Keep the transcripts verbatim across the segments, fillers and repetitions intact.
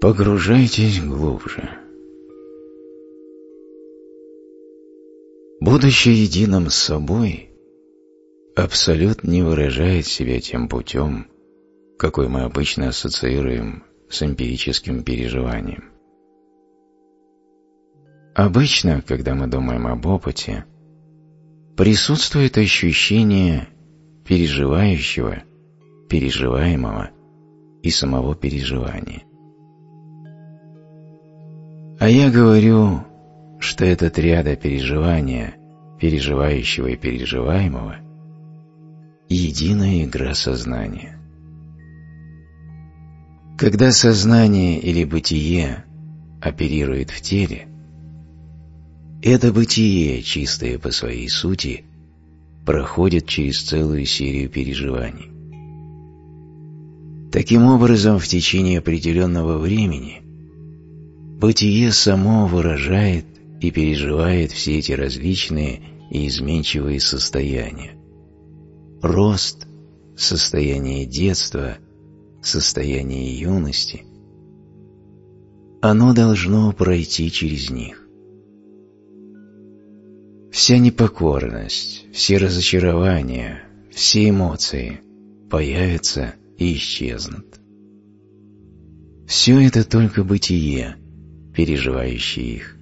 Погружайтесь глубже. Будучи единым с собой, Абсолют не выражает себя тем путем, какой мы обычно ассоциируем с эмпирическим переживанием. Обычно, когда мы думаем об опыте, присутствует ощущение переживающего, переживаемого и самого переживания. А я говорю, что этот ряд переживания, переживающего и переживаемого – единая игра сознания. Когда сознание или бытие оперирует в теле, это бытие, чистое по своей сути, проходит через целую серию переживаний. Таким образом, в течение определенного времени бытие само выражает и переживает все эти различные и изменчивые состояния. Рост, состояние детства, состояние юности. Оно должно пройти через них. Вся непокорность, все разочарования, все эмоции появятся и исчезнут. Все это только бытие, переживающее их.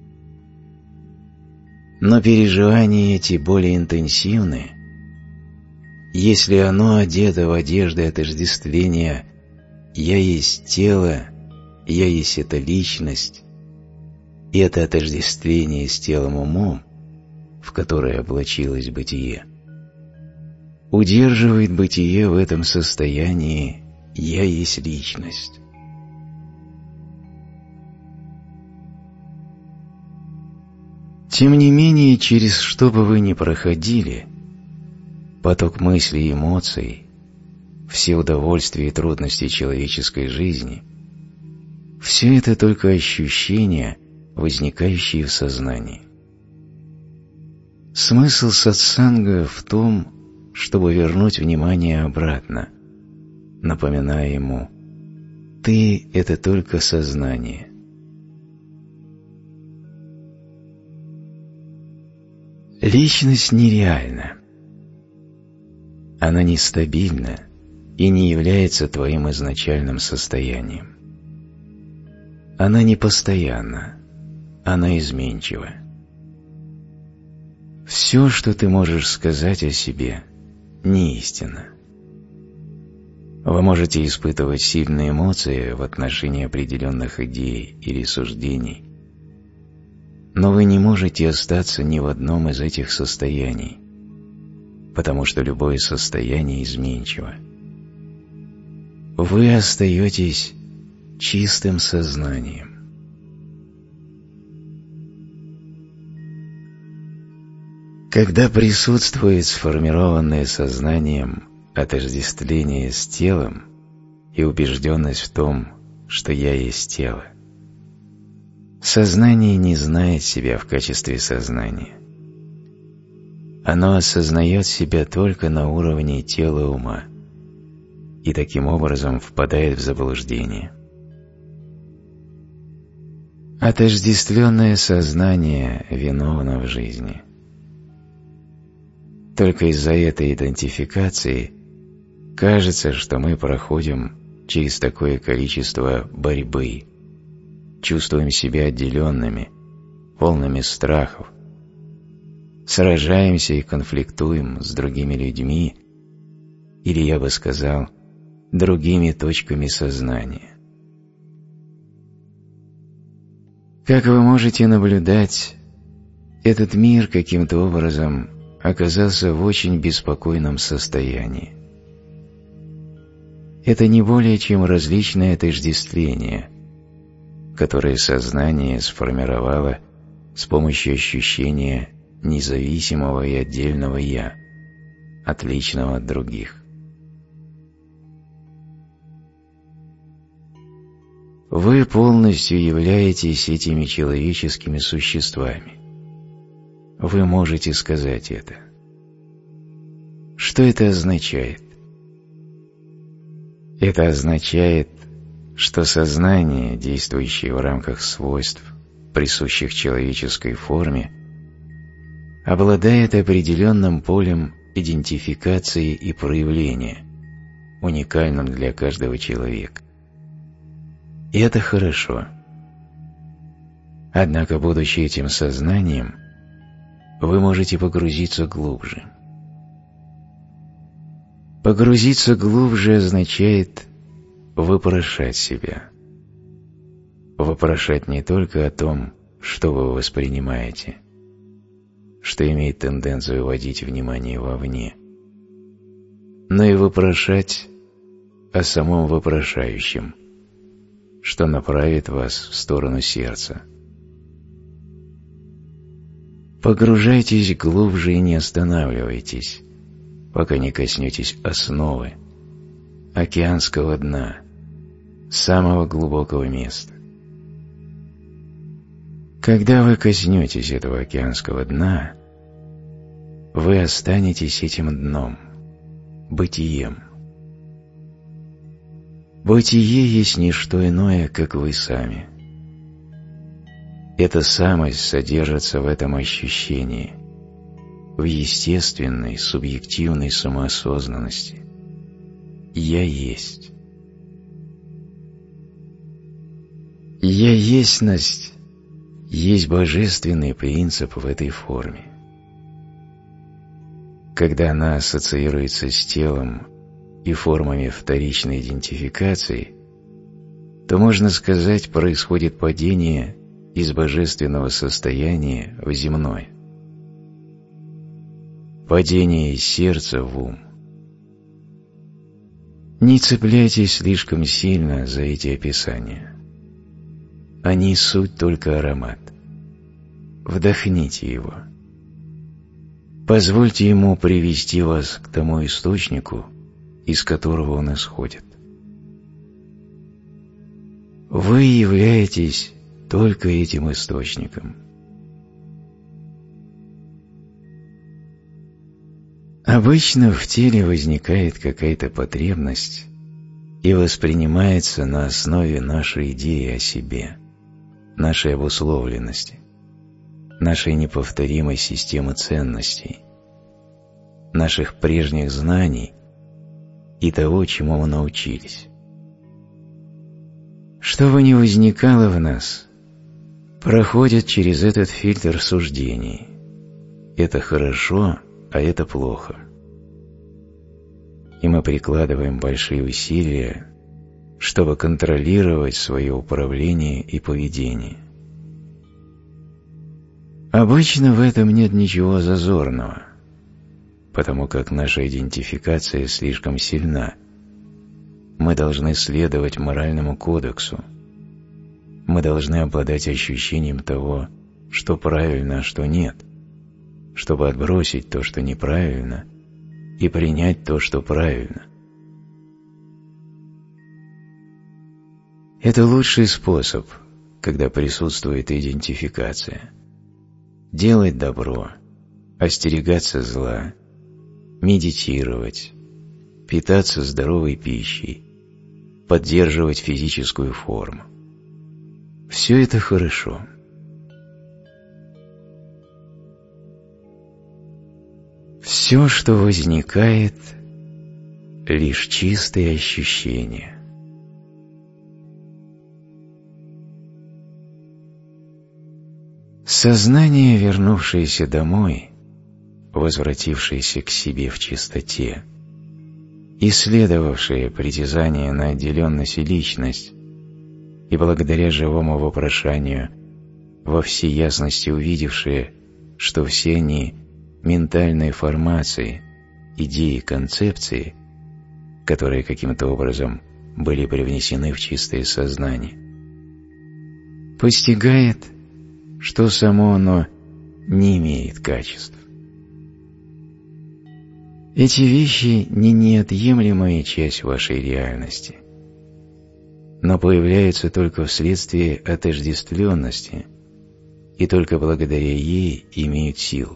Но переживания эти более интенсивны, если оно одето в одежды отождествления «я есть тело», «я есть эта личность», и это отождествление с телом-умом, в которое облачилось бытие, удерживает бытие в этом состоянии «я есть личность». Тем не менее, через что бы вы ни проходили, поток мыслей и эмоций, все удовольствия и трудности человеческой жизни – все это только ощущения, возникающие в сознании. Смысл сатсанга в том, чтобы вернуть внимание обратно, напоминая ему: «Ты – это только сознание». Личность нереальна. Она нестабильна и не является твоим изначальным состоянием. Она непостоянна, она изменчива. Все, что ты можешь сказать о себе, не истина. Вы можете испытывать сильные эмоции в отношении определенных идей или суждений, но вы не можете остаться ни в одном из этих состояний, потому что любое состояние изменчиво. Вы остаетесь чистым сознанием. Когда присутствует сформированное сознанием отождествление с телом и убежденность в том, что «я есть тело», сознание не знает себя в качестве сознания. Оно осознает себя только на уровне тела и ума и таким образом впадает в заблуждение. Отождествленное сознание виновно в жизни. Только из-за этой идентификации кажется, что мы проходим через такое количество борьбы, чувствуем себя отделенными, полными страхов, сражаемся и конфликтуем с другими людьми, или, я бы сказал, другими точками сознания. Как вы можете наблюдать, этот мир каким-то образом оказался в очень беспокойном состоянии. Это не более чем различное отождествление, которое сознание сформировало с помощью ощущения независимого и отдельного «я», отличного от других. Вы полностью являетесь этими человеческими существами. Вы можете сказать это. Что это означает? Это означает, что сознание, действующее в рамках свойств, присущих человеческой форме, обладает определенным полем идентификации и проявления, уникальным для каждого человека. И это хорошо. Однако, будучи этим сознанием, вы можете погрузиться глубже. Погрузиться глубже означает вопрошать себя. Вопрошать не только о том, что вы воспринимаете, что имеет тенденцию уводить внимание вовне, но и вопрошать о самом вопрошающем, что направит вас в сторону сердца. Погружайтесь глубже и не останавливайтесь, пока не коснетесь основы, океанского дна, самого глубокого места. Когда вы коснетесь этого океанского дна, вы останетесь этим дном, бытием. Бытие есть не что иное, как вы сами. Эта самость содержится в этом ощущении, в естественной, субъективной самоосознанности. Я есть. Я естьность есть божественный принцип в этой форме. Когда она ассоциируется с телом и формами вторичной идентификации, то, можно сказать, происходит падение из божественного состояния в земное. Падение из сердца в ум. Не цепляйтесь слишком сильно за эти описания. Они суть только аромат. Вдохните его. Позвольте ему привести вас к тому источнику, из которого он исходит. Вы являетесь только этим источником. Обычно в теле возникает какая-то потребность и воспринимается на основе нашей идеи о себе, нашей обусловленности, нашей неповторимой системы ценностей, наших прежних знаний и того, чему мы научились. Что бы ни возникало в нас, проходит через этот фильтр суждений. Это хорошо, а это плохо. И мы прикладываем большие усилия, чтобы контролировать свое управление и поведение. Обычно в этом нет ничего зазорного, потому как наша идентификация слишком сильна. Мы должны следовать моральному кодексу. Мы должны обладать ощущением того, что правильно, а что нет, чтобы отбросить то, что неправильно, и принять то, что правильно. Это лучший способ, когда присутствует идентификация. Делать добро, остерегаться зла, медитировать, питаться здоровой пищей, поддерживать физическую форму. Все это хорошо. Все, что возникает, лишь чистые ощущения. Сознание, вернувшееся домой, возвратившееся к себе в чистоте, исследовавшее притязание на отделенность и личность, и благодаря живому вопрошанию во всей ясности увидевшее, что все они ментальные формации, идеи, концепции, которые каким-то образом были привнесены в чистое сознание, постигает, что само оно не имеет качеств. Эти вещи не неотъемлемая часть вашей реальности, но появляются только вследствие отождествленности и только благодаря ей имеют силу.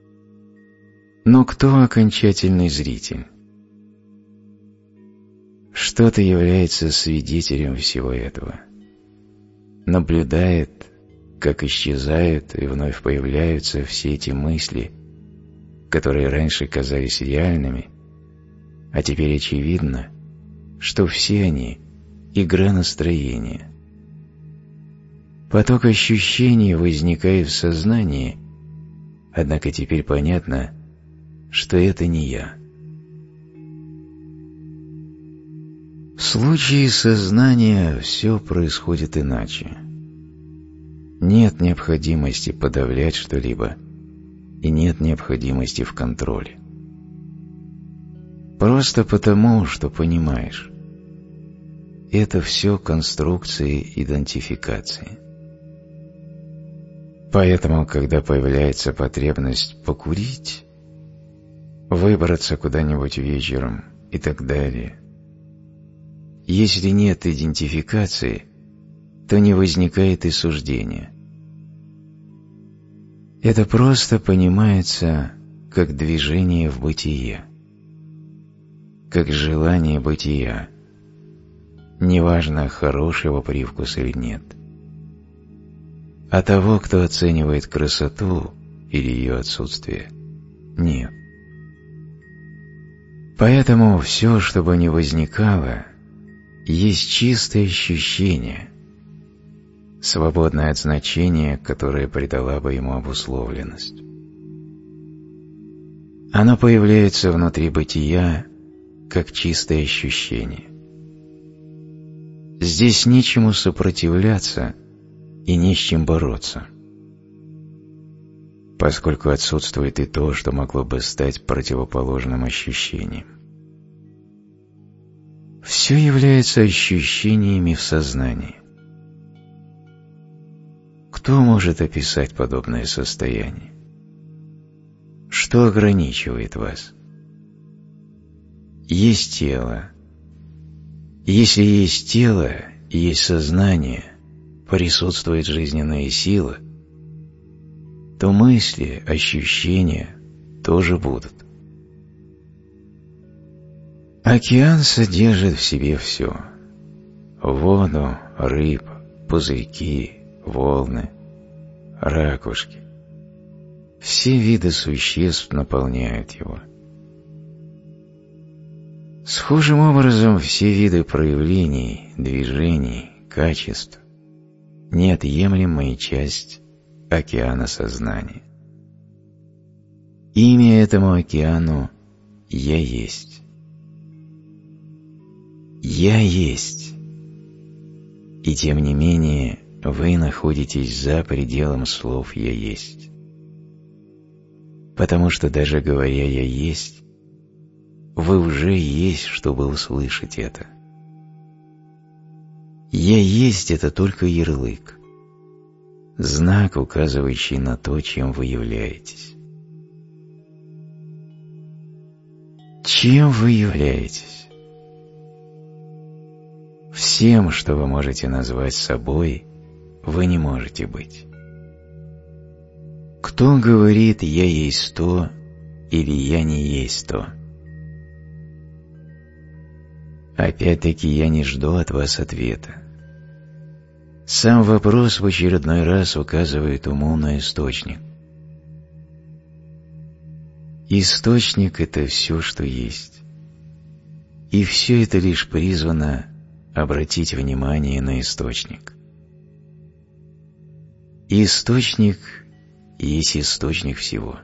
Но кто окончательный зритель? Что-то является свидетелем всего этого, наблюдает, как исчезают и вновь появляются все эти мысли, которые раньше казались реальными, а теперь очевидно, что все они – игра настроения. Поток ощущений возникает в сознании, однако теперь понятно, что это не я. В случае сознания все происходит иначе. Нет необходимости подавлять что-либо, и нет необходимости в контроле. Просто потому, что понимаешь. Это все конструкции идентификации. Поэтому, когда появляется потребность покурить, выбраться куда-нибудь вечером и так далее, если нет идентификации, то не возникает и суждения. Это просто понимается как движение в бытие, как желание бытия, неважно, хорошего привкуса или нет. А того, кто оценивает красоту или ее отсутствие, нет. Поэтому все, что бы ни возникало, есть чистое ощущение, свободное от значения, которое придала бы ему обусловленность. Оно появляется внутри бытия, как чистое ощущение. Здесь нечему сопротивляться и не с чем бороться, поскольку отсутствует и то, что могло бы стать противоположным ощущением. Все является ощущениями в сознании. Кто может описать подобное состояние? Что ограничивает вас? Есть тело. Если есть тело, есть сознание, присутствует жизненная сила, то мысли, ощущения тоже будут. Океан содержит в себе все: воду, рыб, пузырьки, волны, ракушки. Все виды существ наполняют его. Схожим образом все виды проявлений, движений, качеств – неотъемлемая часть океана сознания. Имя этому океану – «Я есть». «Я есть». И тем не менее вы находитесь за пределом слов «Я есть». Потому что даже говоря «Я есть», вы уже есть, чтобы услышать это. «Я есть» — это только ярлык, знак, указывающий на то, чем вы являетесь. Чем вы являетесь? Всем, что вы можете назвать собой, вы не можете быть. Кто говорит «я есть то» или «я не есть то»? Опять-таки я не жду от вас ответа. Сам вопрос в очередной раз указывает уму на источник. Источник – это все, что есть. И все это лишь призвано обратить внимание на источник. Источник есть источник всего.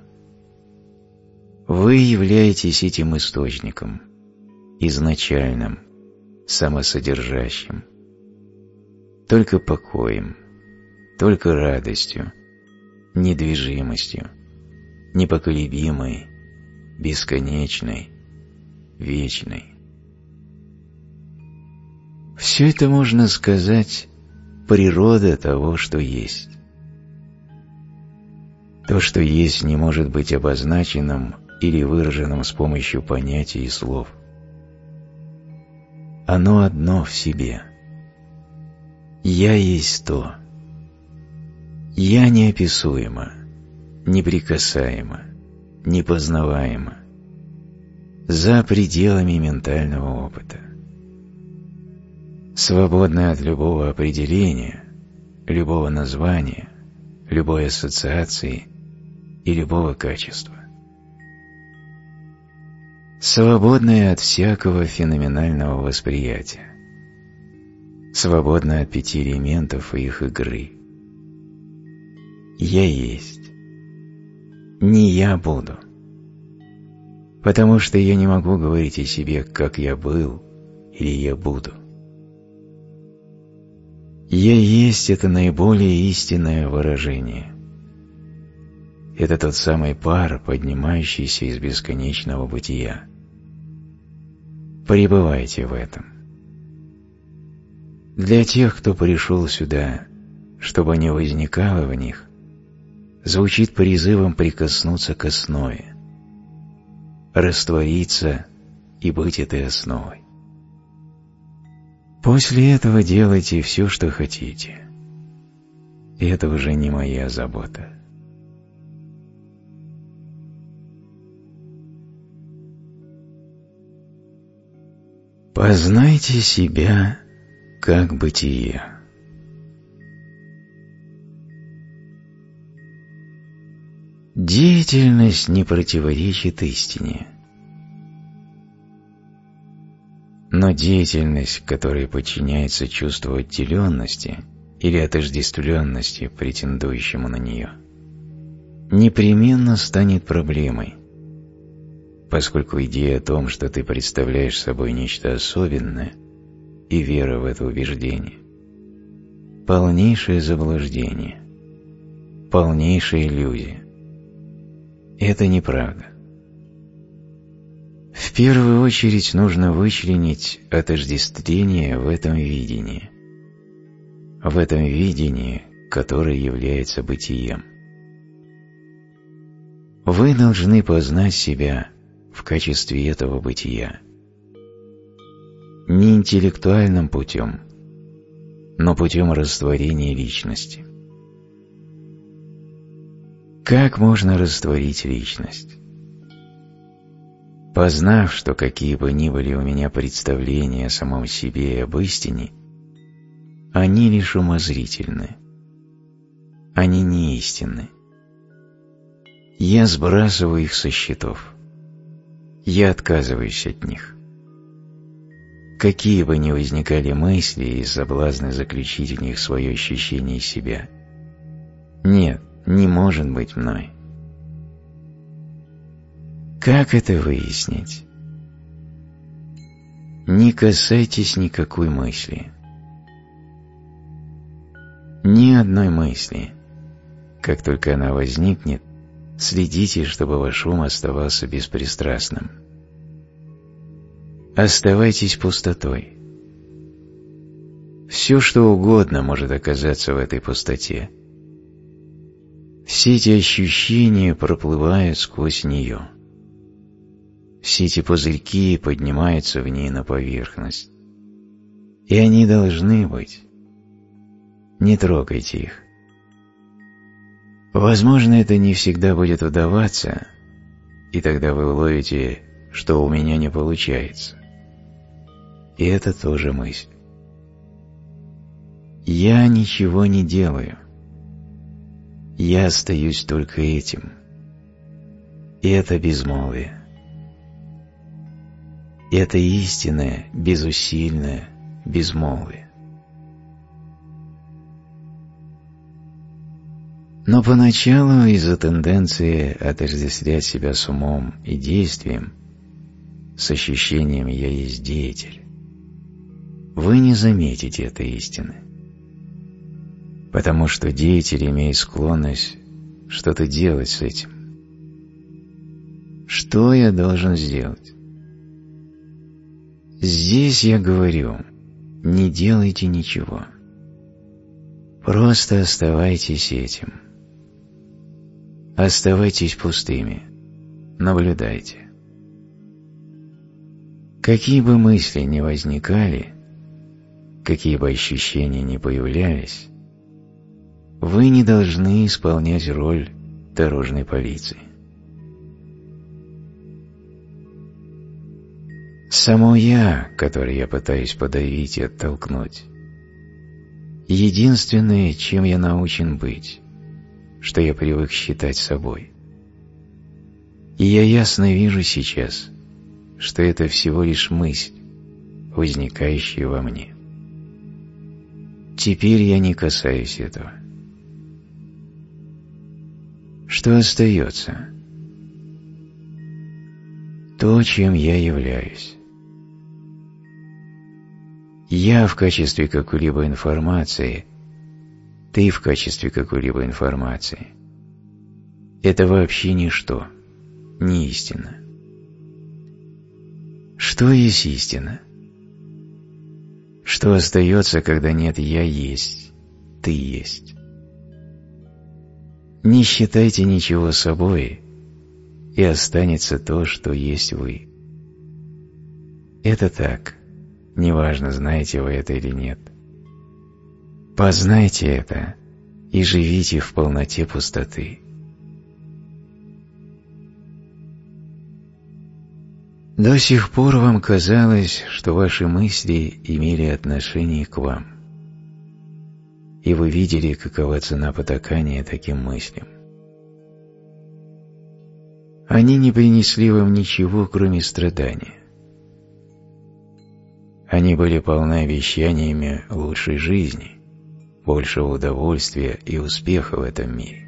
Вы являетесь этим источником, изначальным, самосодержащим, только покоем, только радостью, недвижимостью, непоколебимой, бесконечной, вечной. Все это, можно сказать, природа того, что есть. То, что есть, не может быть обозначенным или выраженным с помощью понятий и слов. Оно одно в себе. Я есть то. Я неописуемо, неприкасаемо, непознаваемо, за пределами ментального опыта. свободны от любого определения, любого названия, любой ассоциации и любого качества. Свободны от всякого феноменального восприятия, свободны от пяти элементов и их игры. Я есть. Не я буду. Потому что я не могу говорить о себе, как я был или я буду. Я есть – это наиболее истинное выражение. Это тот самый пар, поднимающийся из бесконечного бытия. Пребывайте в этом. Для тех, кто пришел сюда, чтобы не возникало в них, звучит призывом прикоснуться к основе, раствориться и быть этой основой. После этого делайте все, что хотите. И это уже не моя забота. Познайте себя как бытие. Деятельность не противоречит истине. Но деятельность, которая подчиняется чувству отделенности или отождествленности, претендующему на нее, непременно станет проблемой, поскольку идея о том, что ты представляешь собой нечто особенное, и вера в это убеждение – полнейшее заблуждение, полнейшая иллюзия. Это неправда. В первую очередь нужно вычленить отождествление в этом видении, в этом видении, которое является бытием. Вы должны познать себя в качестве этого бытия. Не интеллектуальным путем, но путем растворения личности. Как можно растворить личность? Познав, что какие бы ни были у меня представления о самом себе и об истине, они лишь умозрительны. Они не истинны. Я сбрасываю их со счетов. Я отказываюсь от них. Какие бы ни возникали мысли и соблазны заключить в них свое ощущение себя, нет, не может быть мной. Как это выяснить? Не касайтесь никакой мысли. Ни одной мысли. Как только она возникнет, следите, чтобы ваш ум оставался беспристрастным. Оставайтесь пустотой. Все, что угодно может оказаться в этой пустоте. Все эти ощущения проплывают сквозь нее. Все эти пузырьки поднимаются в ней на поверхность. И они должны быть. Не трогайте их. Возможно, это не всегда будет удаваться, и тогда вы уловите, что у меня не получается. И это тоже мысль. Я ничего не делаю. Я остаюсь только этим. И это безмолвие. Это истинное, безусильное безмолвие. Но поначалу из-за тенденции отождествлять себя с умом и действием, с ощущением «я есть деятель», вы не заметите этой истины. Потому что деятель имеет склонность что-то делать с этим. Что я должен сделать? Здесь я говорю, не делайте ничего. Просто оставайтесь этим. Оставайтесь пустыми. Наблюдайте. Какие бы мысли ни возникали, какие бы ощущения ни появлялись, вы не должны исполнять роль дорожной полиции. Само «я», которое я пытаюсь подавить и оттолкнуть, единственное, чем я научен быть, что я привык считать собой. И я ясно вижу сейчас, что это всего лишь мысль, возникающая во мне. Теперь я не касаюсь этого. Что остается? То, чем я являюсь. Я в качестве какой-либо информации, ты в качестве какой-либо информации. Это вообще ничто, не истина. Что есть истина? Что остается, когда нет «я есть», «ты есть»? Не считайте ничего собой, и останется то, что есть вы. Это так, неважно, знаете вы это или нет. Познайте это и живите в полноте пустоты. До сих пор вам казалось, что ваши мысли имели отношение к вам, и вы видели, какова цена потакания таким мыслям. Они не принесли вам ничего, кроме страдания. Они были полны обещаниями лучшей жизни, большего удовольствия и успеха в этом мире.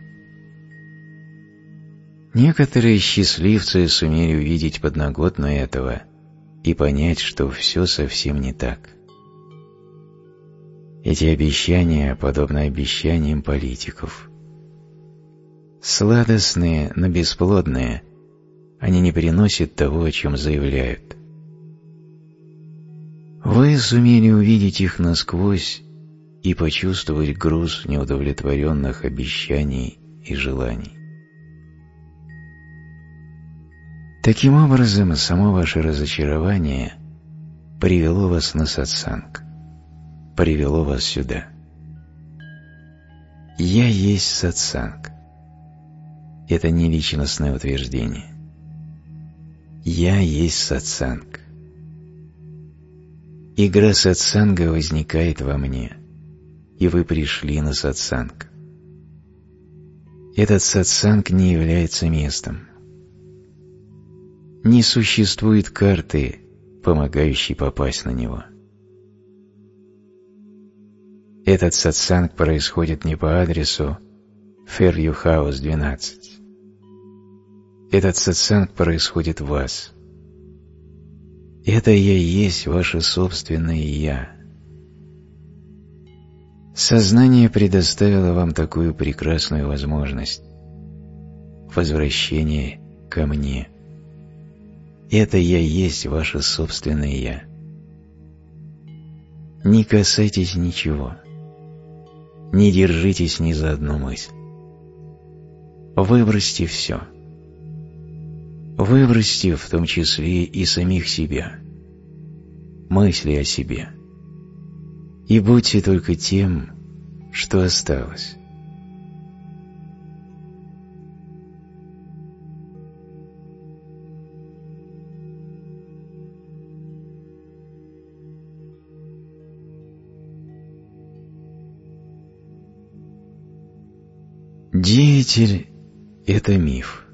Некоторые счастливцы сумели увидеть подноготную этого и понять, что все совсем не так. Эти обещания подобны обещаниям политиков. Сладостные, но бесплодные, они не приносят того, о чем заявляют. Вы сумели увидеть их насквозь и почувствовать груз неудовлетворенных обещаний и желаний. Таким образом, само ваше разочарование привело вас на сатсанг, привело вас сюда. «Я есть сатсанг». Это не личностное утверждение. «Я есть сатсанг». Игра сатсанга возникает во мне, и вы пришли на сатсанг. Этот сатсанг не является местом. Не существует карты, помогающей попасть на него. Этот сатсанг происходит не по адресу Фэрвью Хаус, двенадцать. Этот сатсанг происходит в вас. Это «я» есть ваше собственное «я». Сознание предоставило вам такую прекрасную возможность – возвращение ко мне. Это «я» есть ваше собственное «я». Не касайтесь ничего. Не держитесь ни за одну мысль. Выбросьте все. Выбросьте в том числе и самих себя, мысли о себе. И будьте только тем, что осталось. Деятель – это миф.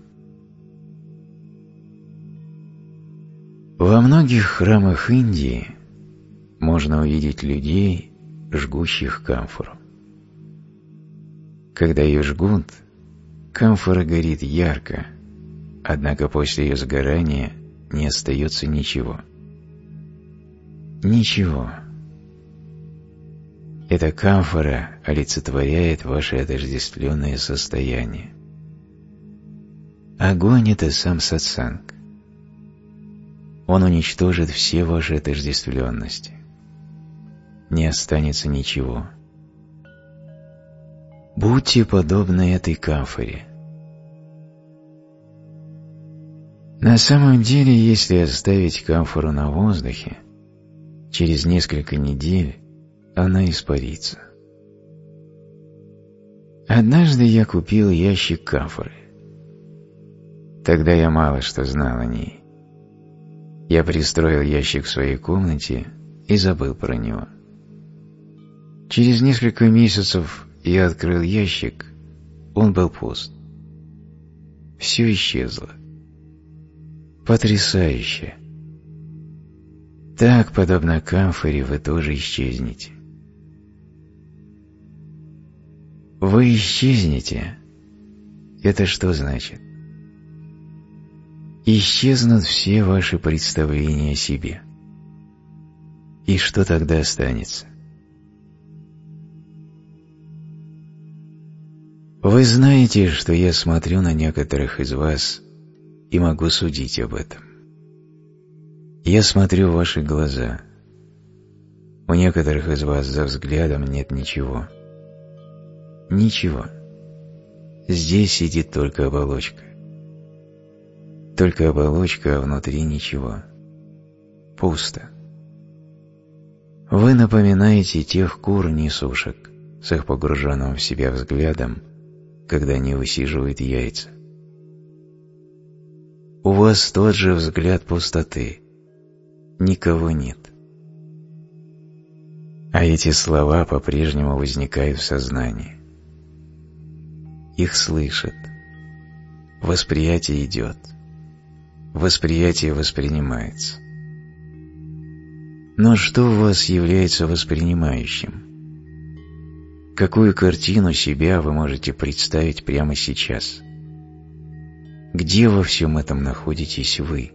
Во многих храмах Индии можно увидеть людей, жгущих камфору. Когда ее жгут, камфора горит ярко, однако после ее сгорания не остается ничего. Ничего. Эта камфора олицетворяет ваше отождествленное состояние. Огонь – это сам сатсанг. Он уничтожит все ваши отождествленности. Не останется ничего. Будьте подобны этой камфоре. На самом деле, если оставить камфору на воздухе, через несколько недель она испарится. Однажды я купил ящик камфоры. Тогда я мало что знал о ней. Я пристроил ящик в своей комнате и забыл про него. Через несколько месяцев я открыл ящик, он был пуст. Все исчезло. Потрясающе! Так, подобно камфоре, вы тоже исчезнете. Вы исчезнете. Это что значит? Исчезнут все ваши представления о себе. И что тогда останется? Вы знаете, что я смотрю на некоторых из вас и могу судить об этом. Я смотрю в ваши глаза. У некоторых из вас за взглядом нет ничего. Ничего. Здесь сидит только оболочка. Только оболочка, а внутри ничего. Пусто. Вы напоминаете тех кур-несушек с их погруженным в себя взглядом, когда они высиживают яйца. У вас тот же взгляд пустоты. Никого нет. А эти слова по-прежнему возникают в сознании. Их слышат. Восприятие идет. Восприятие воспринимается. Но что у вас является воспринимающим? Какую картину себя вы можете представить прямо сейчас? Где во всем этом находитесь вы?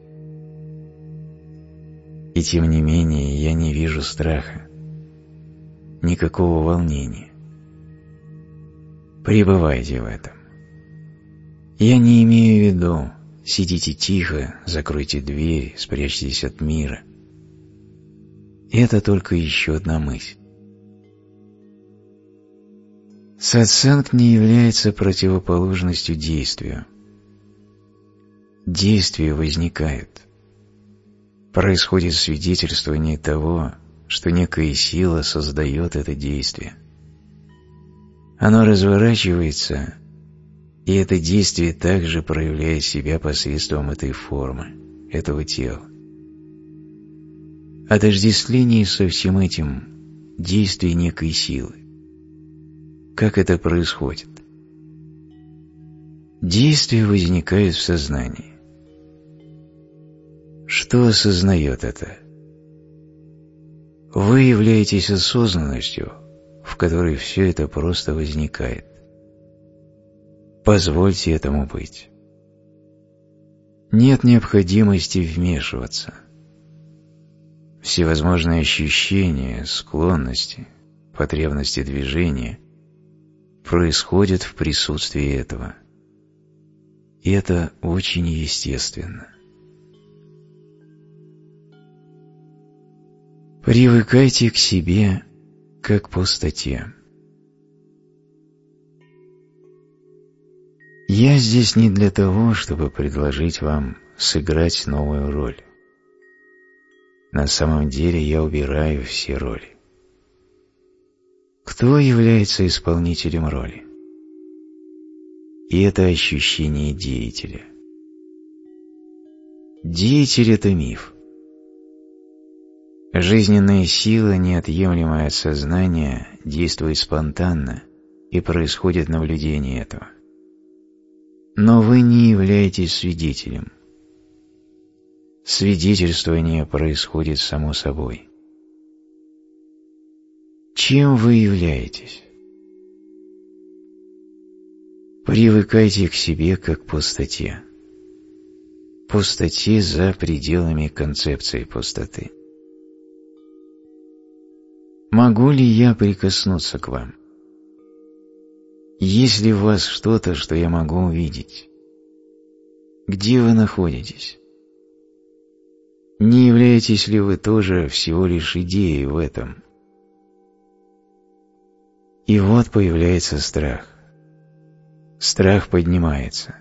И тем не менее я не вижу страха, никакого волнения. Пребывайте в этом. Я не имею в виду, сидите тихо, закройте дверь, спрячьтесь от мира. Это только еще одна мысль. Сатсанг не является противоположностью действию. Действие возникает. Происходит свидетельствование того, что некая сила создает это действие. Оно разворачивается, и это действие также проявляет себя посредством этой формы, этого тела. Отождествление со всем этим – действие некой силы. Как это происходит? Действие возникает в сознании. Что осознает это? Вы являетесь осознанностью, в которой все это просто возникает. Позвольте этому быть. Нет необходимости вмешиваться. Всевозможные ощущения, склонности, потребности движения происходят в присутствии этого. И это очень естественно. Привыкайте к себе как к пустоте. Я здесь не для того, чтобы предложить вам сыграть новую роль. На самом деле я убираю все роли. Кто является исполнителем роли? И это ощущение деятеля. Деятель – это миф. Жизненная сила, неотъемлемая от сознания, действует спонтанно, и происходит наблюдение этого. Но вы не являетесь свидетелем. Свидетельствование происходит само собой. Чем вы являетесь? Привыкайте к себе как к пустоте. Пустоте за пределами концепции пустоты. Могу ли я прикоснуться к вам? Есть ли в вас что-то, что я могу увидеть? Где вы находитесь? Не являетесь ли вы тоже всего лишь идеей в этом? И вот появляется страх. Страх поднимается.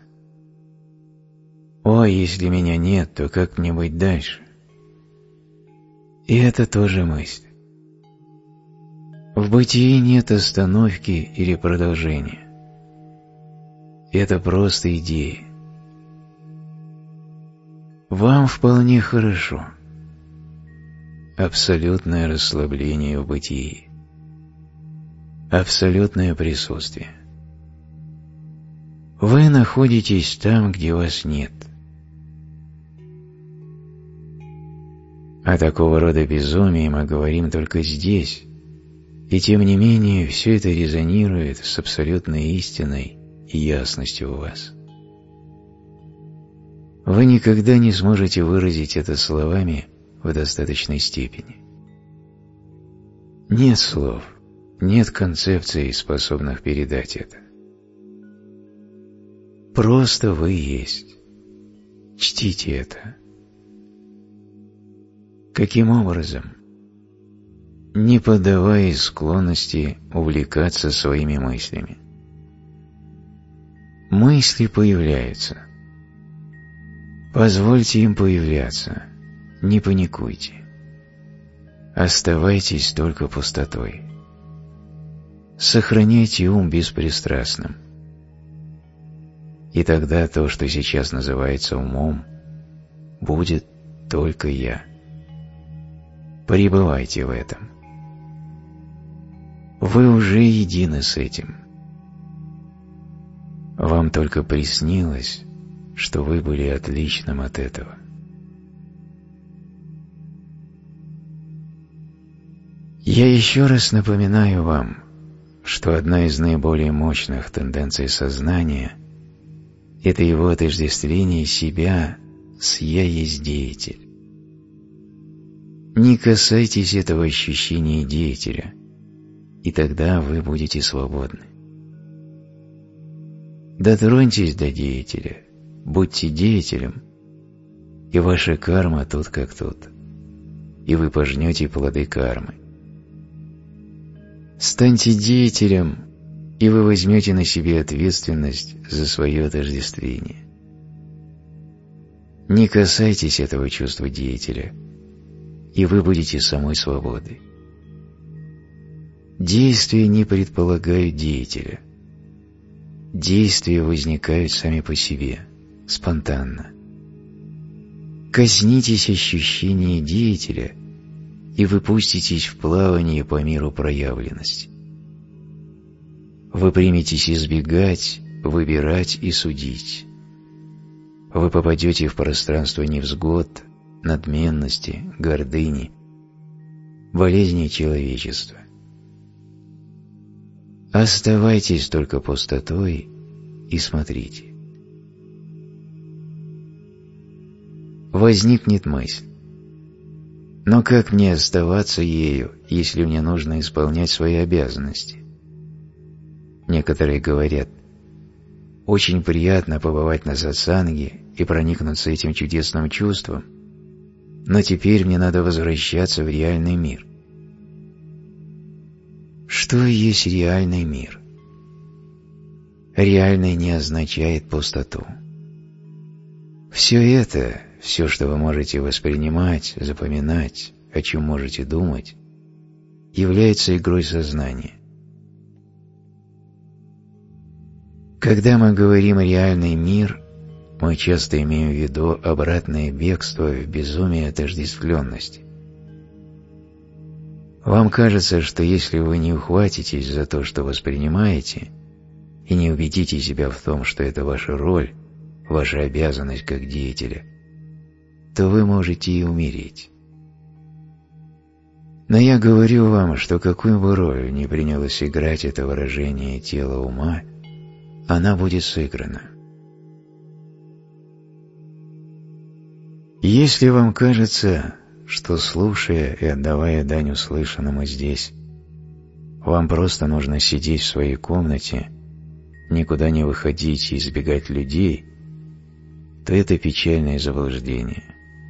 О, если меня нет, то как мне быть дальше? И это тоже мысль. В бытии нет остановки или продолжения. Это просто идеи. Вам вполне хорошо. Абсолютное расслабление в бытии. Абсолютное присутствие. Вы находитесь там, где вас нет. О такого рода безумии мы говорим только здесь, и тем не менее все это резонирует с абсолютной истиной и ясностью у вас. Вы никогда не сможете выразить это словами в достаточной степени. Нет слов, нет концепций, способных передать это. Просто вы есть. Чтите это. Каким образом? Не поддаваясь склонности увлекаться своими мыслями. Мысли появляются. Позвольте им появляться, не паникуйте. Оставайтесь только пустотой. Сохраняйте ум беспристрастным. И тогда то, что сейчас называется умом, будет только я. Пребывайте в этом. Вы уже едины с этим. Вам только приснилось, что вы были отличным от этого. Я еще раз напоминаю вам, что одна из наиболее мощных тенденций сознания – это его отождествление себя с «я есть деятель». Не касайтесь этого ощущения деятеля, и тогда вы будете свободны. Дотроньтесь до деятеля, будьте деятелем, и ваша карма тут как тут, и вы пожнете плоды кармы. Станьте деятелем, и вы возьмете на себе ответственность за свое отождествление. Не касайтесь этого чувства деятеля, и вы будете самой свободой. Действия не предполагают деятеля. Действия возникают сами по себе, спонтанно. Коснитесь ощущения деятеля, и вы пуститесь в плавание по миру проявленности. Вы приметесь избегать, выбирать и судить. Вы попадете в пространство невзгод, надменности, гордыни, болезни человечества. Оставайтесь только пустотой и смотрите. Возникнет мысль: но как мне оставаться ею, если мне нужно исполнять свои обязанности? Некоторые говорят: очень приятно побывать на сатсанге и проникнуться этим чудесным чувством, но теперь мне надо возвращаться в реальный мир. Что есть реальный мир? Реальный не означает пустоту. Все это, все, что вы можете воспринимать, запоминать, о чем можете думать, является игрой сознания. Когда мы говорим «реальный мир», мы часто имеем в виду обратное бегство в безумие отождествленности. Вам кажется, что если вы не ухватитесь за то, что воспринимаете, и не убедите себя в том, что это ваша роль, ваша обязанность как деятеля, то вы можете и умереть. Но я говорю вам, что какую бы роль ни принялось играть это выражение тела ума, она будет сыграна. Если вам кажется, что, слушая и отдавая дань услышанному здесь, вам просто нужно сидеть в своей комнате, никуда не выходить и избегать людей, то это печальное заблуждение.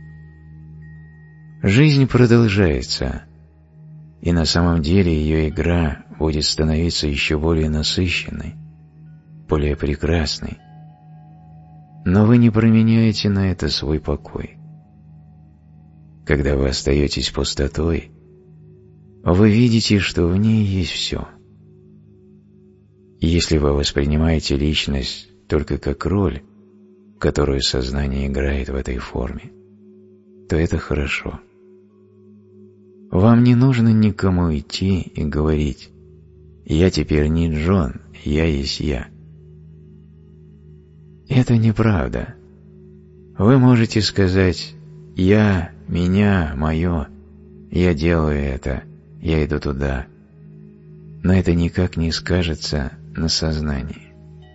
Жизнь продолжается, и на самом деле ее игра будет становиться еще более насыщенной, более прекрасной, но вы не променяете на это свой покой. Когда вы остаетесь пустотой, вы видите, что в ней есть все. Если вы воспринимаете личность только как роль, которую сознание играет в этой форме, то это хорошо. Вам не нужно никому идти и говорить: «Я теперь не Джон, я есть я». Это неправда. Вы можете сказать: «Я, меня, мое, я делаю это, я иду туда», но это никак не скажется на сознании.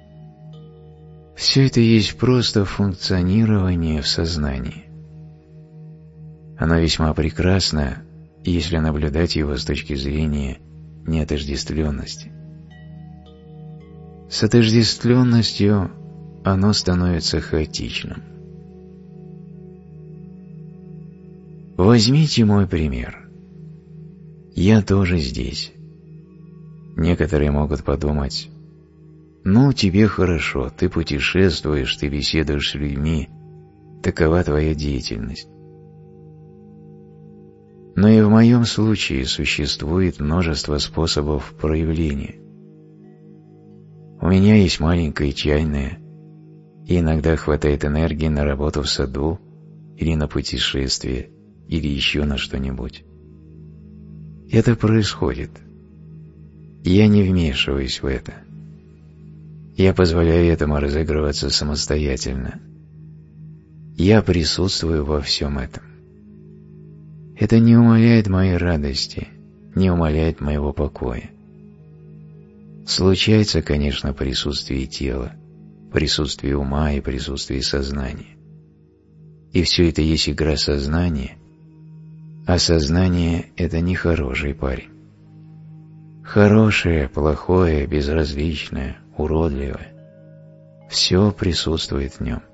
Все это есть просто функционирование в сознании. Оно весьма прекрасно, если наблюдать его с точки зрения неотождествленности. С отождествленностью оно становится хаотичным. Возьмите мой пример. Я тоже здесь. Некоторые могут подумать: «Ну, тебе хорошо, ты путешествуешь, ты беседуешь с людьми, такова твоя деятельность». Но и в моем случае существует множество способов проявления. У меня есть маленькая чайная, и иногда хватает энергии на работу в саду, или на путешествие, или еще на что-нибудь. Это происходит. Я не вмешиваюсь в это. Я позволяю этому разыгрываться самостоятельно. Я присутствую во всем этом. Это не умаляет моей радости, не умаляет моего покоя. Случается, конечно, присутствие тела, присутствие ума и присутствие сознания. И все это есть игра сознания, а сознание – это не хороший парень. Хорошее, плохое, безразличное, уродливое – все присутствует в нем.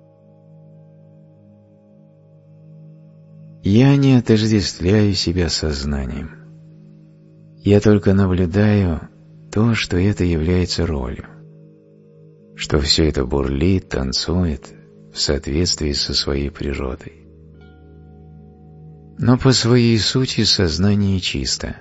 Я не отождествляю себя сознанием. Я только наблюдаю то, что это является ролью, что все это бурлит, танцует в соответствии со своей природой. Но по своей сути сознание чисто.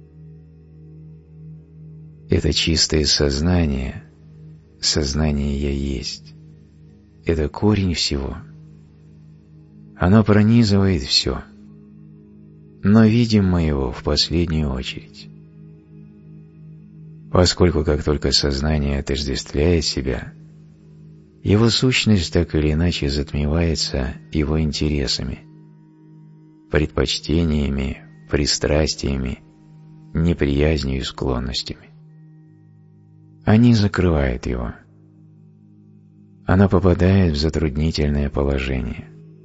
Это чистое сознание, сознание «Я есть». Это корень всего. Оно пронизывает все, но видим мы его в последнюю очередь. Поскольку как только сознание отождествляет себя, его сущность так или иначе затмевается его интересами, предпочтениями, пристрастиями, неприязнью и склонностями. Они закрывают его. Оно попадает в затруднительное положение.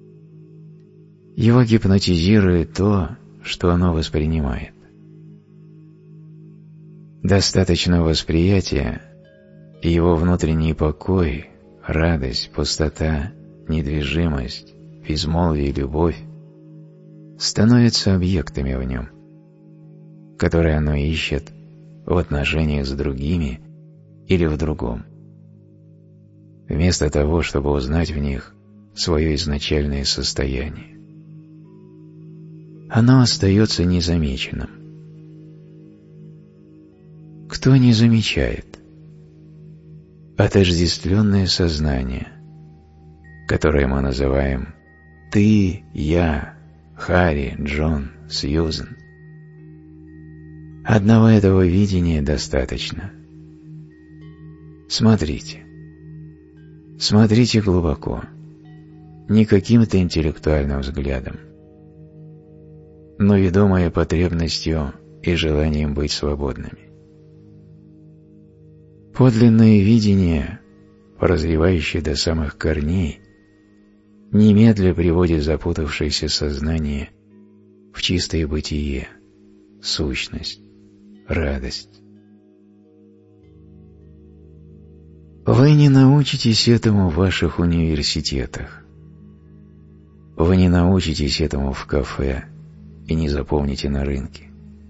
Его гипнотизирует то, что оно воспринимает. Достаточно восприятия, и его внутренний покой, радость, пустота, недвижимость, безмолвие и любовь становятся объектами в нем, которые оно ищет в отношениях с другими или в другом, вместо того, чтобы узнать в них свое изначальное состояние. Оно остается незамеченным. Кто не замечает? Отождествленное сознание, которое мы называем «ты», «я», «Харри», «Джон», «Сьюзен». Одного этого видения достаточно. Смотрите. Смотрите глубоко, не каким-то интеллектуальным взглядом, но ведомые потребностью и желанием быть свободными. Подлинное видение, прозревающее до самых корней, немедля приводит запутавшееся сознание в чистое бытие, сущность, радость. Вы не научитесь этому в ваших университетах. Вы не научитесь этому в кафе и не запомните на рынке.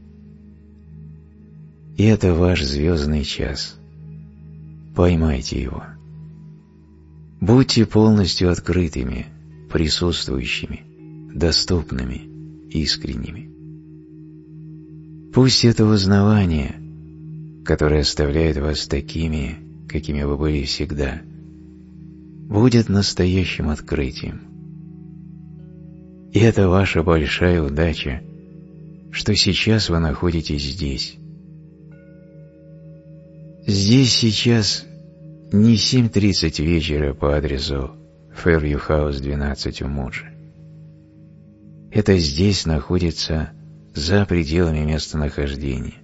И это ваш звездный час. Поймайте его. Будьте полностью открытыми, присутствующими, доступными, искренними. Пусть это узнавание, которое оставляет вас такими, какими вы были всегда, будет настоящим открытием. И это ваша большая удача, что сейчас вы находитесь здесь. Здесь сейчас не семь тридцать вечера по адресу Fairview House двенадцать у Муджи. Это здесь находится за пределами местонахождения.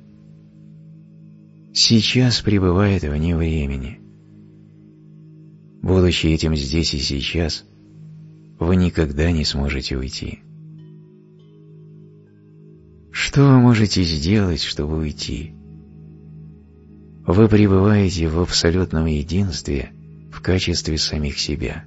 Сейчас пребывает вне времени. Будучи этим здесь и сейчас, вы никогда не сможете уйти. Что вы можете сделать, чтобы уйти? Вы пребываете в абсолютном единстве в качестве самих себя.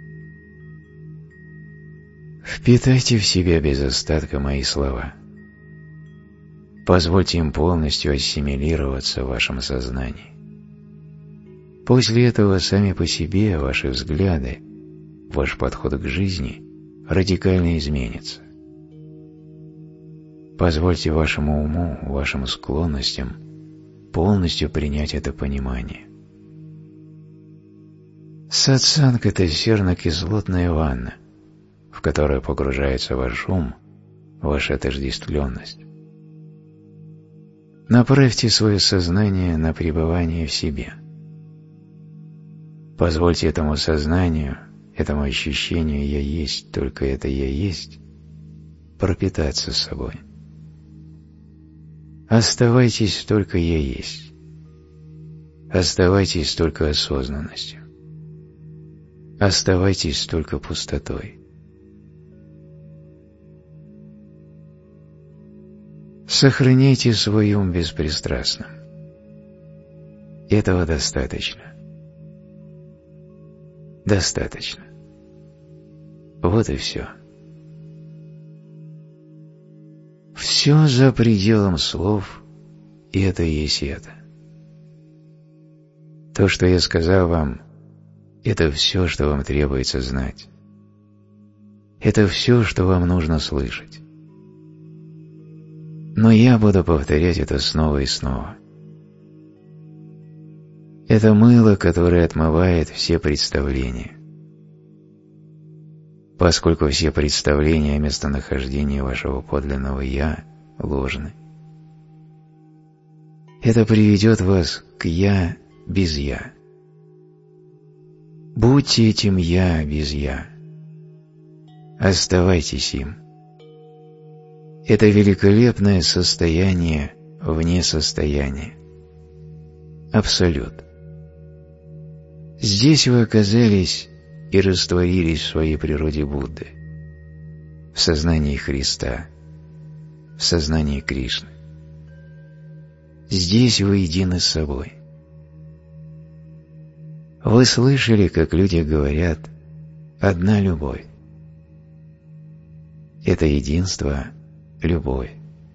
Впитайте в себя без остатка мои слова. Позвольте им полностью ассимилироваться в вашем сознании. После этого сами по себе ваши взгляды, ваш подход к жизни радикально изменится. Позвольте вашему уму, вашим склонностям полностью принять это понимание. Сатсанг – это серно-кислотная ванна, в которую погружается ваш ум, ваша отождествленность. Направьте свое сознание на пребывание в себе. Позвольте этому сознанию, этому ощущению «я есть, только это я есть» пропитаться собой. Оставайтесь только «я есть». Оставайтесь только осознанностью. Оставайтесь только пустотой. Сохраняйте свой ум беспристрастным. Этого достаточно. Достаточно. Вот и все. Все за пределом слов, и это и есть это. То, что я сказал вам, это все, что вам требуется знать. Это все, что вам нужно слышать. Но я буду повторять это снова и снова. Это мыло, которое отмывает все представления. Поскольку все представления о местонахождении вашего подлинного «я» ложны. Это приведет вас к «я» без «я». Будьте этим «я» без «я». Оставайтесь им. Это великолепное состояние вне состояния. Абсолют. Здесь вы оказались и растворились в своей природе Будды, в сознании Христа, в сознании Кришны. Здесь вы едины с собой. Вы слышали, как люди говорят «одна любовь». Это единство – любовь.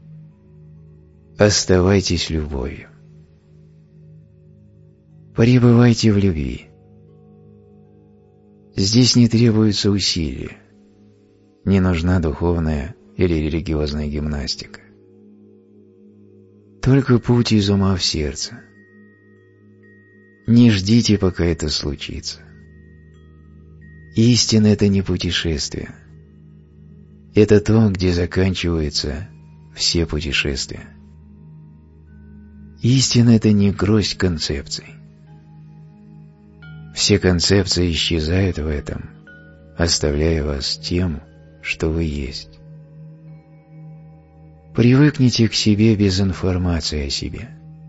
Оставайтесь любовью. Пребывайте в любви. Здесь не требуется усилия, не нужна духовная или религиозная гимнастика. Только путь из ума в сердце. Не ждите, пока это случится. Истина – это не путешествие. Это то, где заканчиваются все путешествия. Истина – это не гроздь концепций. Все концепции исчезают в этом, оставляя вас тем, что вы есть. Привыкните к себе без информации о себе.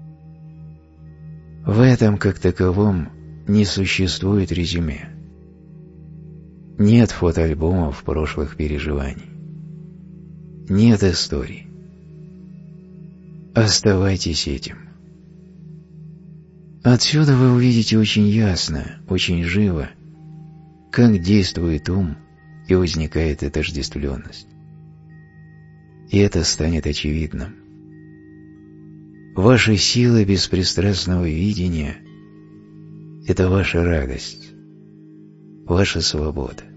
В этом, как таковом, не существует резюме. Нет фотоальбомов прошлых переживаний. Нет историй. Оставайтесь этим. Отсюда вы увидите очень ясно, очень живо, как действует ум и возникает отождествленность. И это станет очевидным. Ваша сила беспристрастного видения – это ваша радость, ваша свобода.